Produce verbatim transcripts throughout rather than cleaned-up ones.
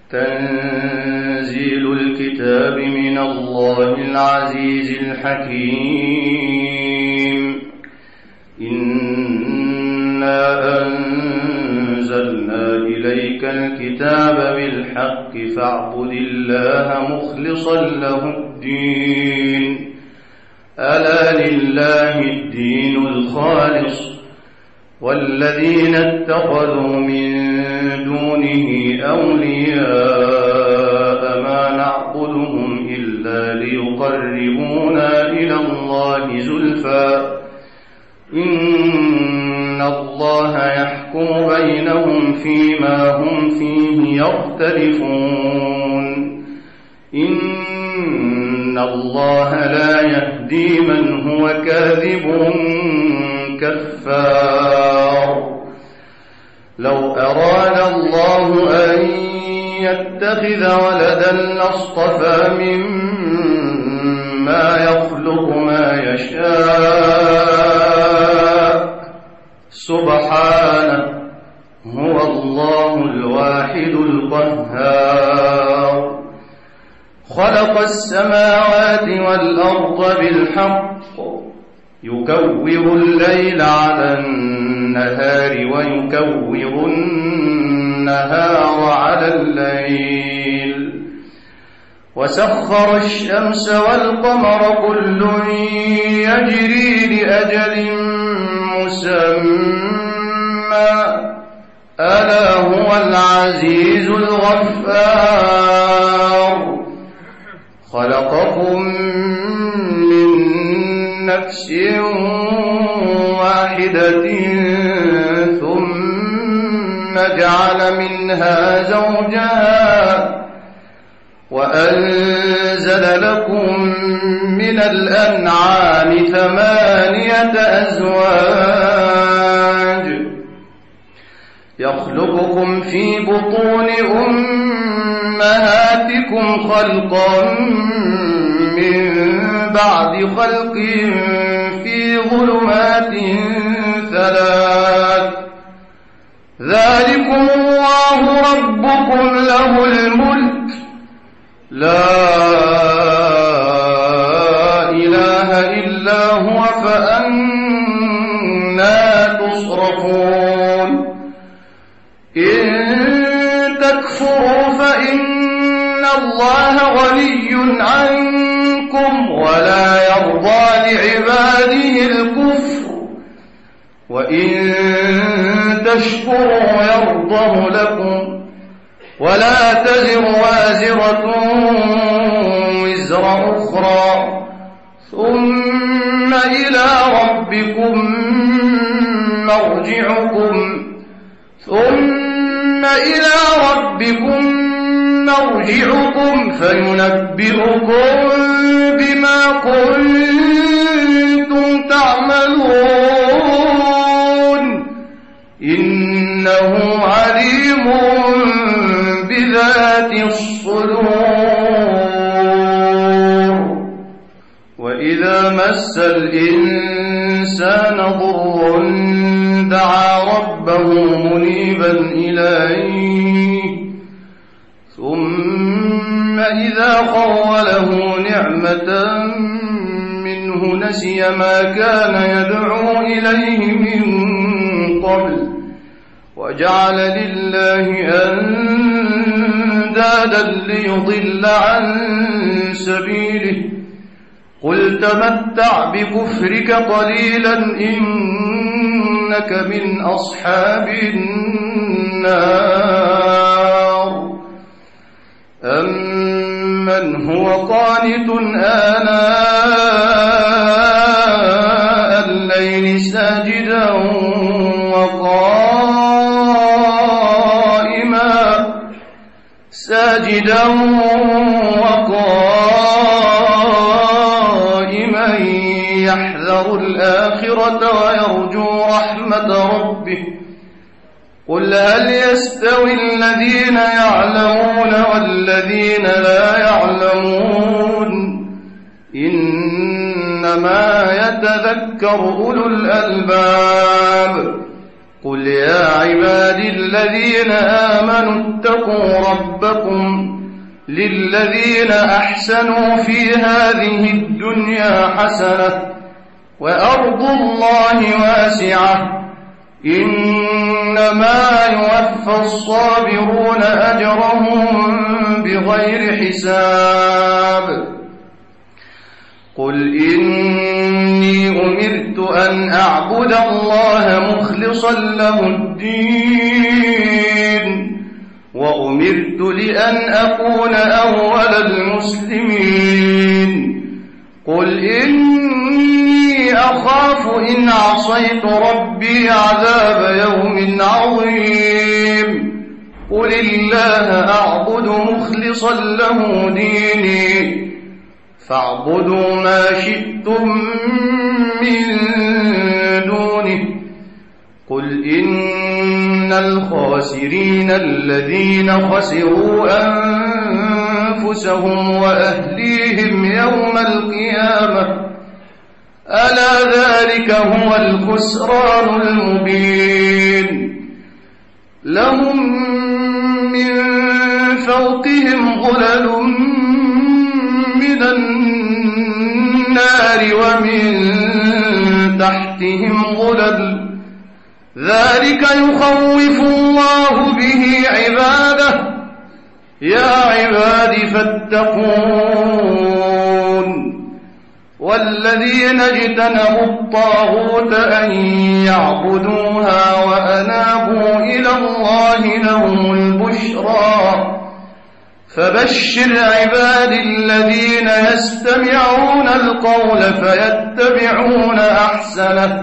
تنزيل الكتاب من الله العزيز الحكيم. إنا أنزلنا إليك الكتاب بالحق فاعبد الله مخلصا له الدين ألا لله الدين الخالص والذين اتخذوا من دونه أولياء ما نعبدهم إلا ليقربونا إلى الله زلفى إن الله يحكم بينهم فيما هم فيه يختلفون إن الله لا يهدي من هو كاذب كفار. لو أراد الله أن يتخذ ولدا لاصطفى مما يخلق ما يشاء سبحانه هو الله الواحد القهار. خلق السماوات والأرض بالحق يكور الليل على النهار ويكور النهار على الليل وسخر الشمس والقمر كل يجري لأجل مسمى ألا هو العزيز الغفار. خلقكم من نفس واحدة ثم جعل منها زوجها وأنزل لكم من الأنعام ثمانية أزواج يخلقكم في بطون أمهاتكم خلقا من بعد خلق في ظلمات ثلاث ذلكم الله ربكم له الملك لا إله إلا هو فأنى تصرفون. إن تكفروا فإن الله غني عنكم ولا يرضى لعباده الكفر وإن تشكروا يرضه لكم ولا تزر وازرة وزر أخرى ثم إلى ربكم مرجعكم ثم إلى ربكم مرجعكم فينبئكم بما كنتم تعملون إنه عليم بذات الصدور. وإذا مس الإنسان ضر دعا ربه منيبا إليه ثم إذا خوله نعمة منه نسي ما كان يدعو إليه من قبل وجعل لله أندادا ليضل عن سبيله قل تمتع بكفرك قليلا إنك من أصحاب النار. أمن هو قانت آناء الليل ساجدا وقائما ساجدا وقائما يحذر الآخرة ويرجو رحمة ربه قل هل يستوي الذين يعلمون والذين لا يعلمون إنما يتذكر أولو الألباب. قل يا عبادي الذين آمنوا اتقوا ربكم للذين أحسنوا في هذه الدنيا حسنة وأرض الله واسعة إنما يوفى الصابرون أجرهم بغير حساب قل إني أمرت أن أعبد الله مخلصا له الدين وأمرت لأن أكون أول المسلمين قل إني أخاف إن عصيت ربي عذاب يوم عظيم قل الله أعبد مخلصا له ديني فاعبدوا ما شئتم من دونه قل إن الخاسرين الذين خسروا أنفسهم وأهليهم يوم القيامة ألا ذلك هو الخسران المبين لهم من فوقهم ظلل من النار ومن تحتهم ظلل ذلك يخوف الله به عباده يا عباد فاتقون والذين اجتنبوا الطاغوت أن يعبدوها وأنابوا إلى الله لهم البشرى فبشر عباد الذين يستمعون القول فيتبعون أحسنه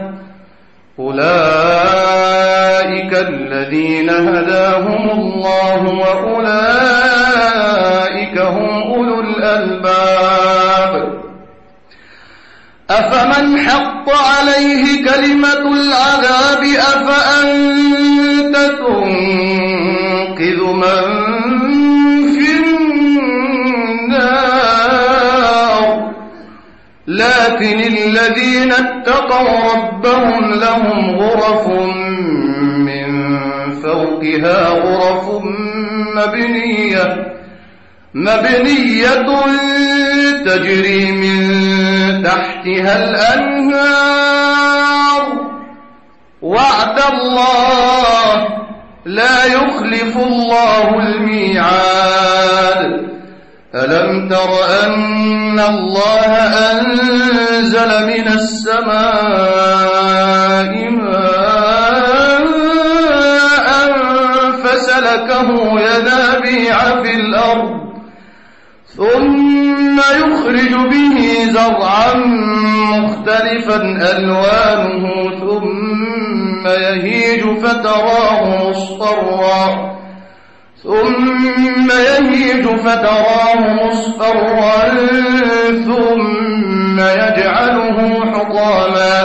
أولئك الذين هداهم الله وأولئك هم أولو الألباب أفمن حق عليه كلمة العذاب أفأنت تنقذ من لكن الذين اتقوا ربهم لهم غرف من فوقها غرف مبنية مبنية تجري من تحتها الأنهار وعد الله لا يخلف الله الميعاد ألم تر أن الله أنزل من السماء ماء فسلكه ينابيع في الأرض ثم يخرج به زرعا مختلفا ألوانه ثم يهيج فتراه مصفرا ثم يهيج فتراه مصفرا ثم يجعله حطاما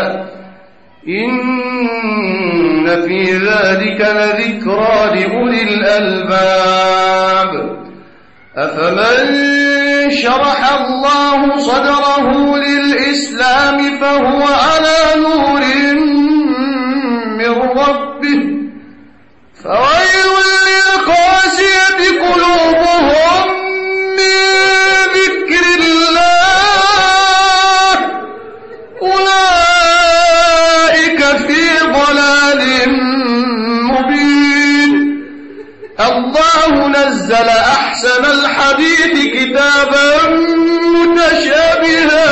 إن في ذلك لذكرى لأولي الألباب أفمن شرح الله صدره للإسلام فهو على نور من ربه فويل للقاسية قلوبهم من ذكر الله أولئك في ضلال مبين الله نزل أحسن الحديث كتابا متشابها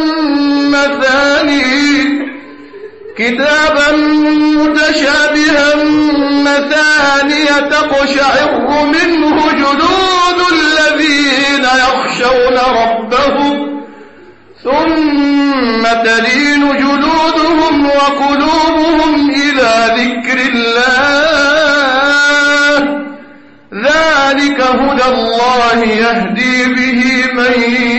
مثاني كتابا متشابها مثانية تقشعر منه جلود الذين يخشون ربهم ثم تلين جلودهم وقلوبهم إلى ذكر الله ذلك هدى الله يهدي به من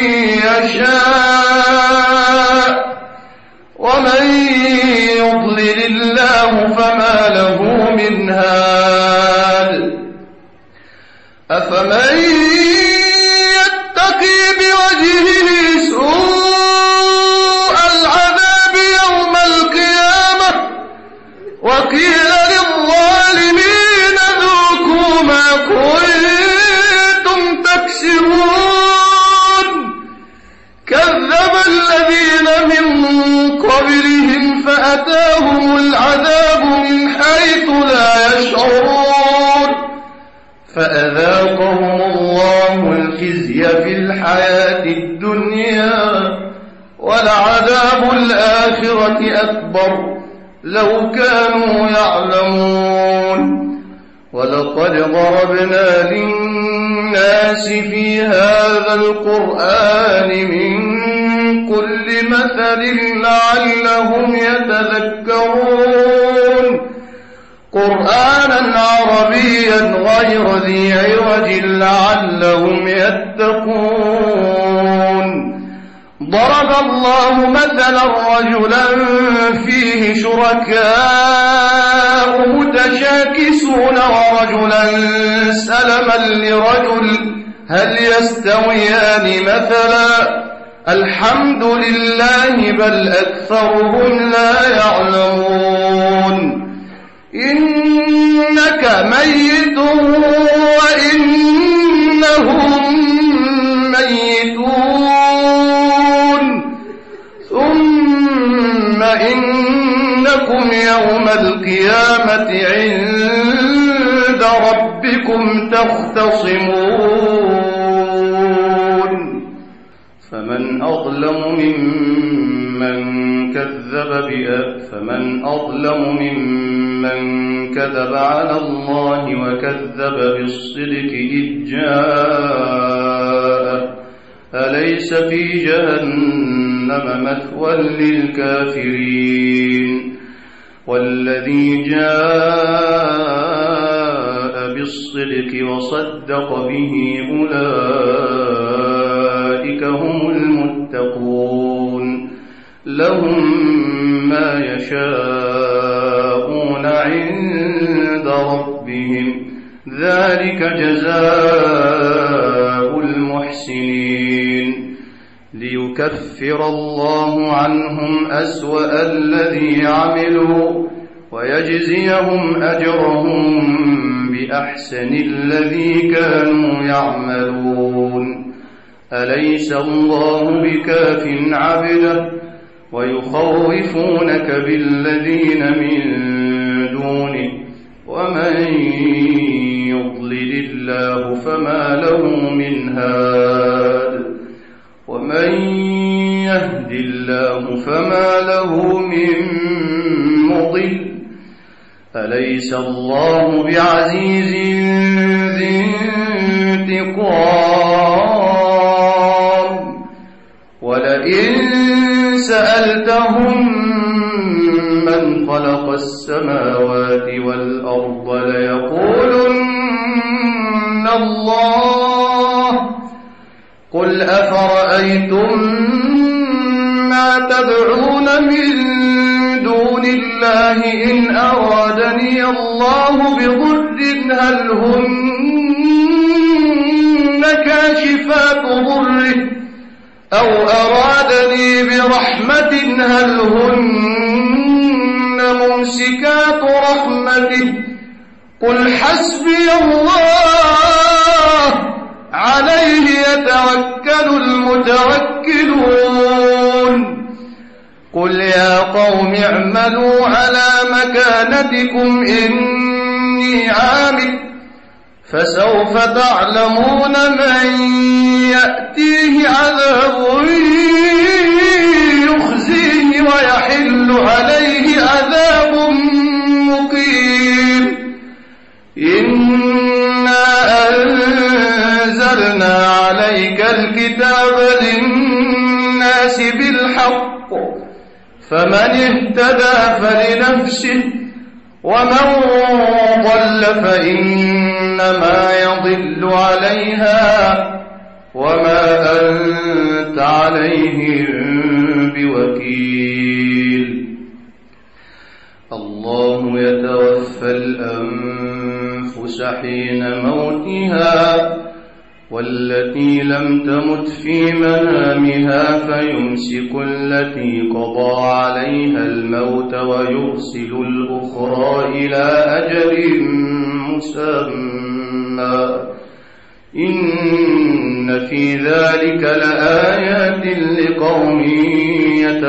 يشاء ومن يضلل الله فما له من هاد أفمن يتقي بوجهه سوء العذاب يوم القيامة وقيل للظالمين ذوقوا ما كنتم تكسبون فأذاقهم الله الخزي في الحياة الدنيا ولعذاب الآخرة أكبر لو كانوا يعلمون ولقد ضربنا للناس في هذا القرآن من كل مثل لعلهم يتذكرون قرآنا عربيا غير ذي عوج لعلهم يتقون ضرب الله مثلا رجلا فيه شركاء متشاكسون ورجلا سلما لرجل هل يستويان مثلا الحمد لله بل أكثرهم لا يعلمون إنك ميت وإنهم ميتون ثم إنكم يوم القيامة عند ربكم تختصمون فمن أظلم ممن كذب بآيات فمن أظلم ممن كذب على الله وكذب بالصدق إذ جاءه أليس في جهنم مثوى للكافرين والذي جاء بالصدق وصدق به أولئك هم المتقون لهم ما يشاءون عند ربهم ذلك جزاء المحسنين ليكفر الله عنهم أسوأ الذي عملوا ويجزيهم أجرهم بأحسن الذي كانوا يعملون أليس الله بكاف عبده ويخوفونك بالذين من دونه ومن يضلل الله فما له من هاد ومن يهد الله فما له من مضل أليس الله بعزيز ذي انتقام ولئن سألتهم من خلق السماوات والأرض ليقولن الله قل أفرأيتم ما تدعون من دون الله إن أرادني الله بضر هل هن كاشفات ضره أو أرادني برحمة هل هن ممسكات رحمته قل حسبي الله عليه يتوكل المتوكلون قل يا قوم اعملوا على مكانتكم إني عامل فسوف تعلمون من يأتيه عذاب يخزيه ويحل عليه عذاب مقيم إنا أنزلنا عليك الكتاب للناس بالحق فمن اهتدى فلنفسه ومن ضل فإنما يضل عليها وما أنت عليهم بوكيل الله يتوفى الأنفس حين موتها والتي لم تمت في منامها فيمسك التي قضى عليها الموت ويرسل الأخرى إلى أجل مسمى إن في ذلك لآيات لقوم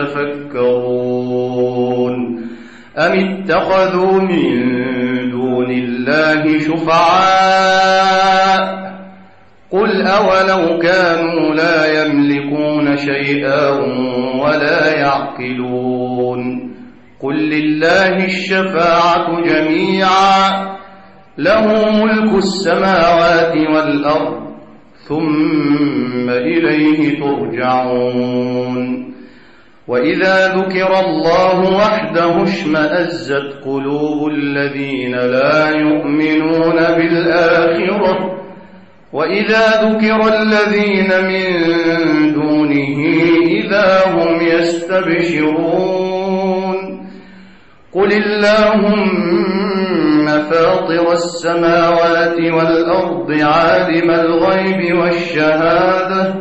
يتفكرون أم اتخذوا من دون لله شفعاء قل أولو كانوا لا يملكون شيئا ولا يعقلون قل لله الشفاعة جميعا له ملك السماوات والأرض ثم إليه ترجعون وإذا ذكر الله وحده اشمأزت قلوب الذين لا يؤمنون بالآخرة وإذا ذكر الذين من دونه إذا هم يستبشرون قل اللهم فاطر السماوات والأرض عالم الغيب والشهادة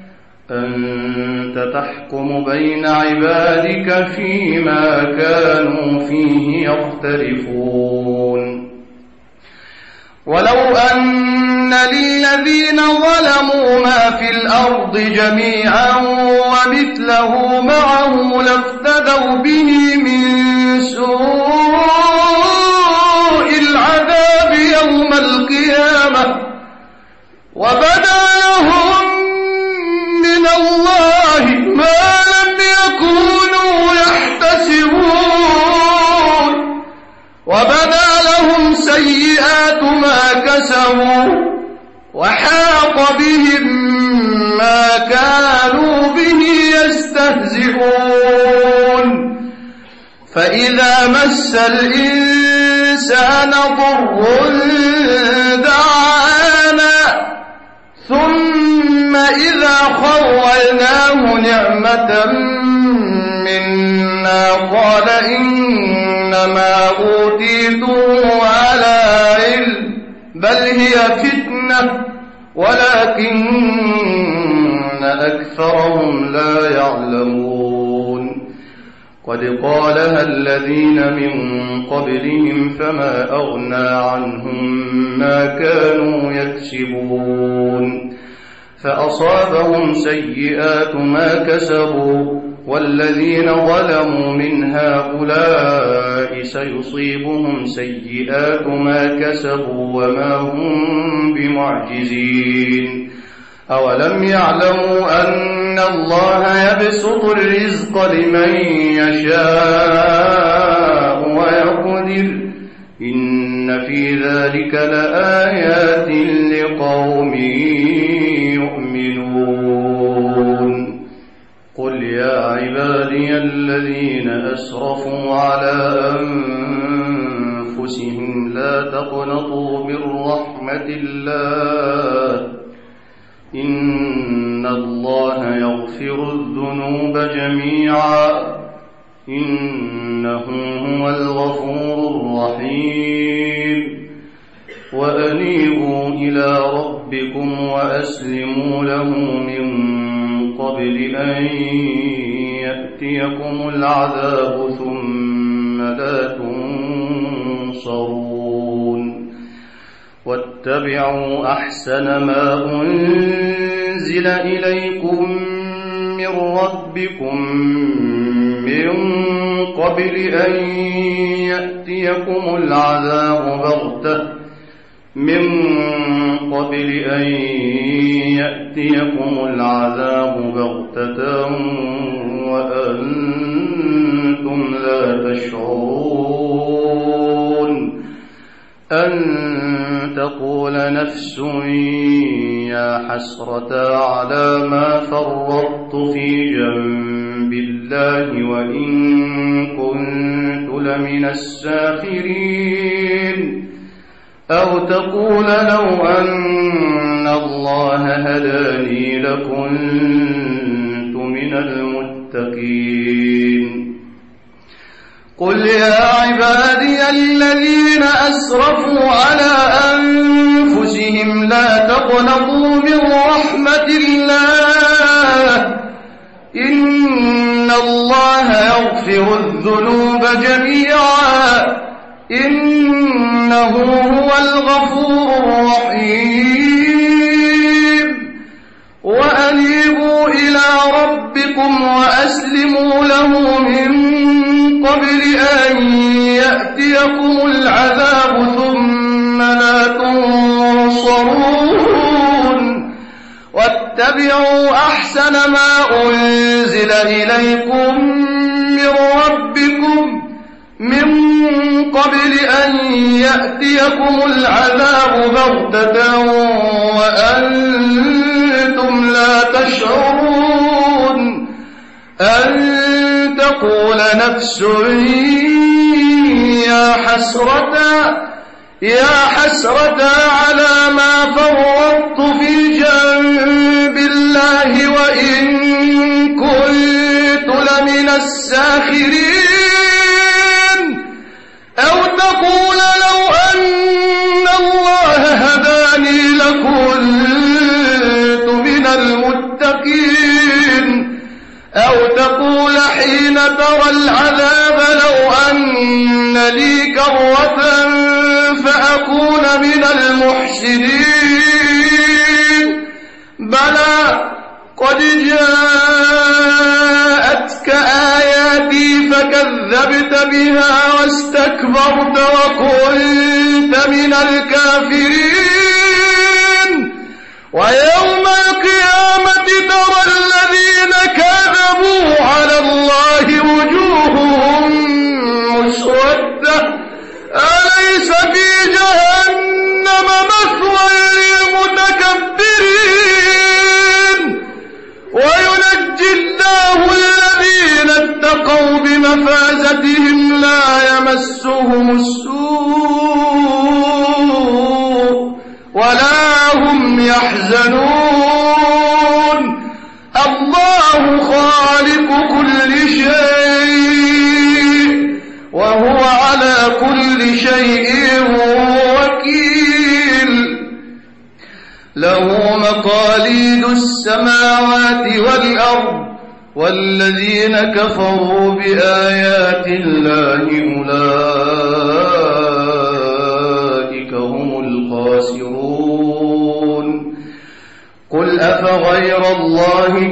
أنت تحكم بين عبادك فيما كانوا فيه يختلفون ولو أن للذين ظلموا ما في الأرض جميعا ومثله معه لافتدوا به من سوء العذاب يوم القيامة وبدا لهم من الله ما لم يكونوا يحتسبون وبدا لهم سيئات ما كسبوا وحاق بهم ما كانوا به يستهزئون فإذا مس الإنسان ضر دعانا ثم إذا خولناه نعمة منا قال إنما أوتيته على علم بل هي فتنة ولكن أكثرهم لا يعلمون قد قالها الذين من قبلهم فما أغنى عنهم ما كانوا يكسبون فأصابهم سيئات ما كسبوا والذين ظلموا من هؤلاء سيصيبهم سيئات ما كسبوا وما هم بمعجزين أولم يعلموا أن الله يبسط الرزق لمن يشاء ويقدر إن في ذلك لآيات لقوم يؤمنون قل يا عبادي الذين أسرفوا على أنفسهم لا تقنطوا من رحمة الله إن الله يغفر الذنوب جميعا إنه هو الغفور الرحيم وأنيبوا إلى ربكم وأسلموا له من قبل أن يأتيكم العذاب ثم لا تنصرون واتبعوا أحسن ما أنزل إليكم من ربكم من قبل أن يأتيكم العذاب بغتة من قبل أن يأتيكم العذاب بغتة وأنتم لا تشعرون أن تقول نفس يا حسرة على ما فرطت في جنب الله وإن كنت لمن الساخرين أو تقول لو أن الله هداني لكنت من المتقين قل يا عبادي الذين أسرفوا على أنفسهم لا تقنطوا من رحمة الله إن الله يغفر الذنوب جميعا إنه هو الغفور الرحيم وأنيبوا إلى ربكم وأسلموا له من قبل أن يأتيكم العذاب ثم اتبعوا أحسن ما أنزل إليكم من ربكم من قبل أن يأتيكم العذاب بغتة وأنتم لا تشعرون أن تقول نفس يا حسرة يا حسرة على ما فرطت في جنب الله وإن كنت لمن الساخرين أو تقول لو أن الله هداني لكنت من المتقين أو تقول حين ترى العذاب لو أن لي كرة فأكون من المحسنين بلى قد جاءتك آياتي فكذبت بها واستكبرت وكنت من الكافرين ويوم القيامة ترى الذين كذبوا على الله وجوههم مسودة أليس في جهنم مثوى للمتكبرين وينجي الله الذين اتقوا بمفازتهم لا يمسهم السوء ولا هم يحزنون الله خالق كل شيء وهو على كل شيء وكيل له مقاليد السماوات والأرض والذين كفروا بآيات الله أولئك هم الخاسرون قل أفغير الله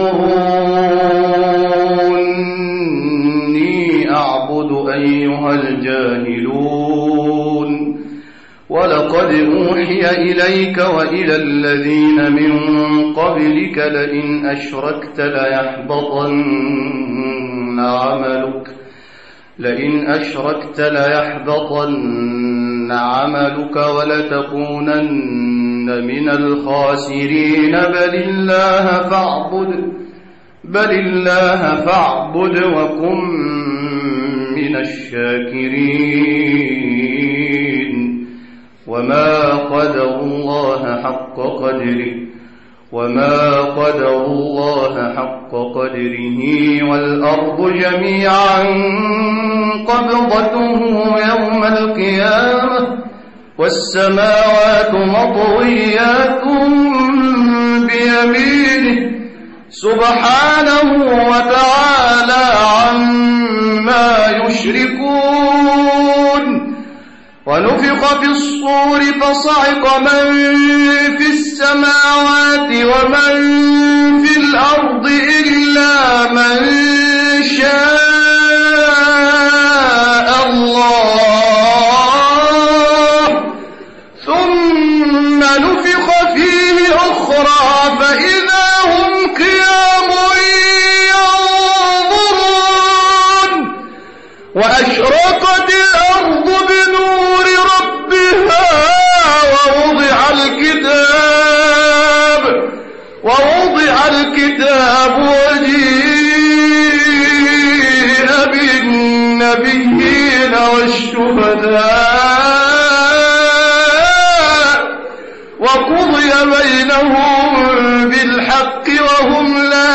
تأمروني أعبد أيها الجاهلون ولقد أوحي إليك وإلى الذين من قبلك لئن أشركت ليحبطن عملك لئن أشركت ليحبطن عملك ولتكونن من الخاسرين بل الله فاعبد بل الله فاعبد وكن من الشاكرين وما قدروا الله حق قدره وما قدروا الله حق قدره والأرض جميعا قبضته يوم القيامة والسماوات مطويات بيمينه سبحانه وتعالى عما يشركون ونفخ في الصور فصعق من في السماوات ومن في الأرض إلا من شاء الله ثم نفخ فيه أخرى فإذا هم قيام ينظرون وأشرقت الأرض بنور ربها ووضع الكتاب ووضع الكتاب وجيء بالنبيين والشهداء وقضي بينهم بالحق وهم لا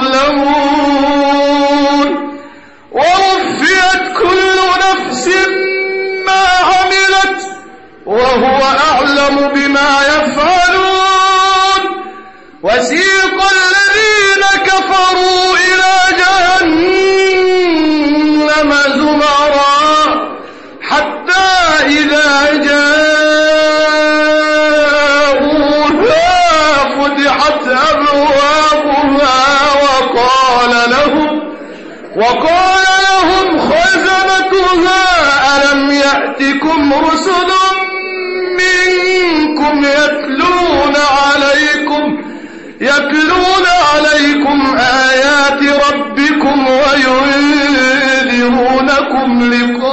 يظلمون ووفيت كل نفس ما عملت وهو أعلم بما يفعلون وسيق الذين كفروا إلى جهنم زمرا حتى إذا جاءوها فتحت أبوابها وقال لهم وقال لهم خزنتها ألم يأتكم رسل منكم يتلون عليكم يتلون عليكم آيات ربكم وينذرونكم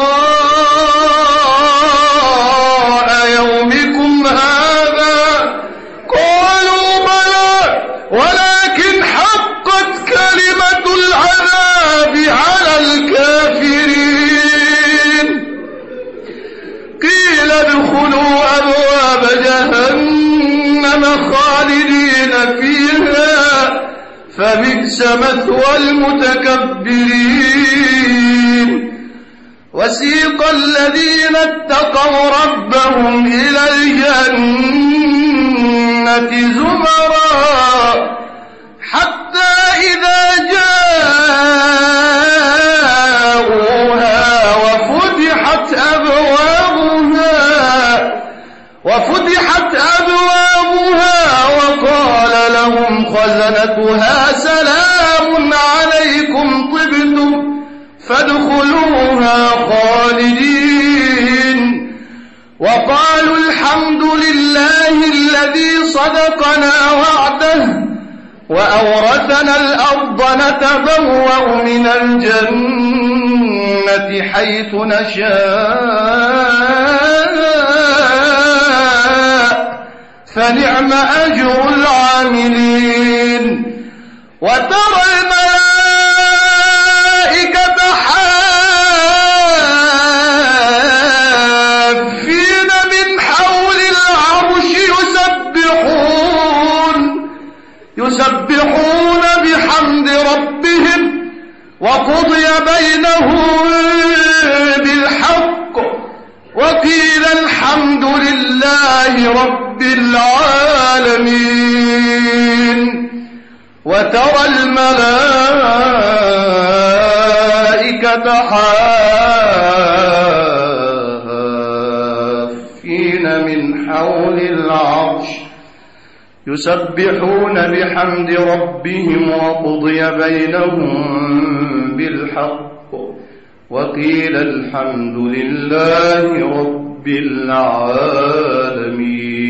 لقاء يومكم هذا قالوا بلى ولكن حقت كلمة العذاب على الكافرين قيل ادخلوا أبواب جهنم خالدين فيها فبئس مثوى المتكبرين وسيق الذين اتقوا ربهم إلى الجنة زمرا حتى إذا جاءوها وفتحت أبوابها وفتحت أبوابها وقال لهم خزنتها سلام عليكم طبتم فادخلوها خالدين وقالوا الحمد لله الذي صدقنا وعده وأورثنا الأرض نتبوأ من الجنة حيث نشاء فنعم أجر العاملين وترى الملائكة حافين من حول العرش يسبحون يسبحون بحمد ربهم وقضي بينهم بالحق وقيل الحمد لله رب العالمين وترى الملائكة حافين من حول العرش يسبحون بحمد ربهم وقضي بينهم بالحق وقيل الحمد لله رب العالمين.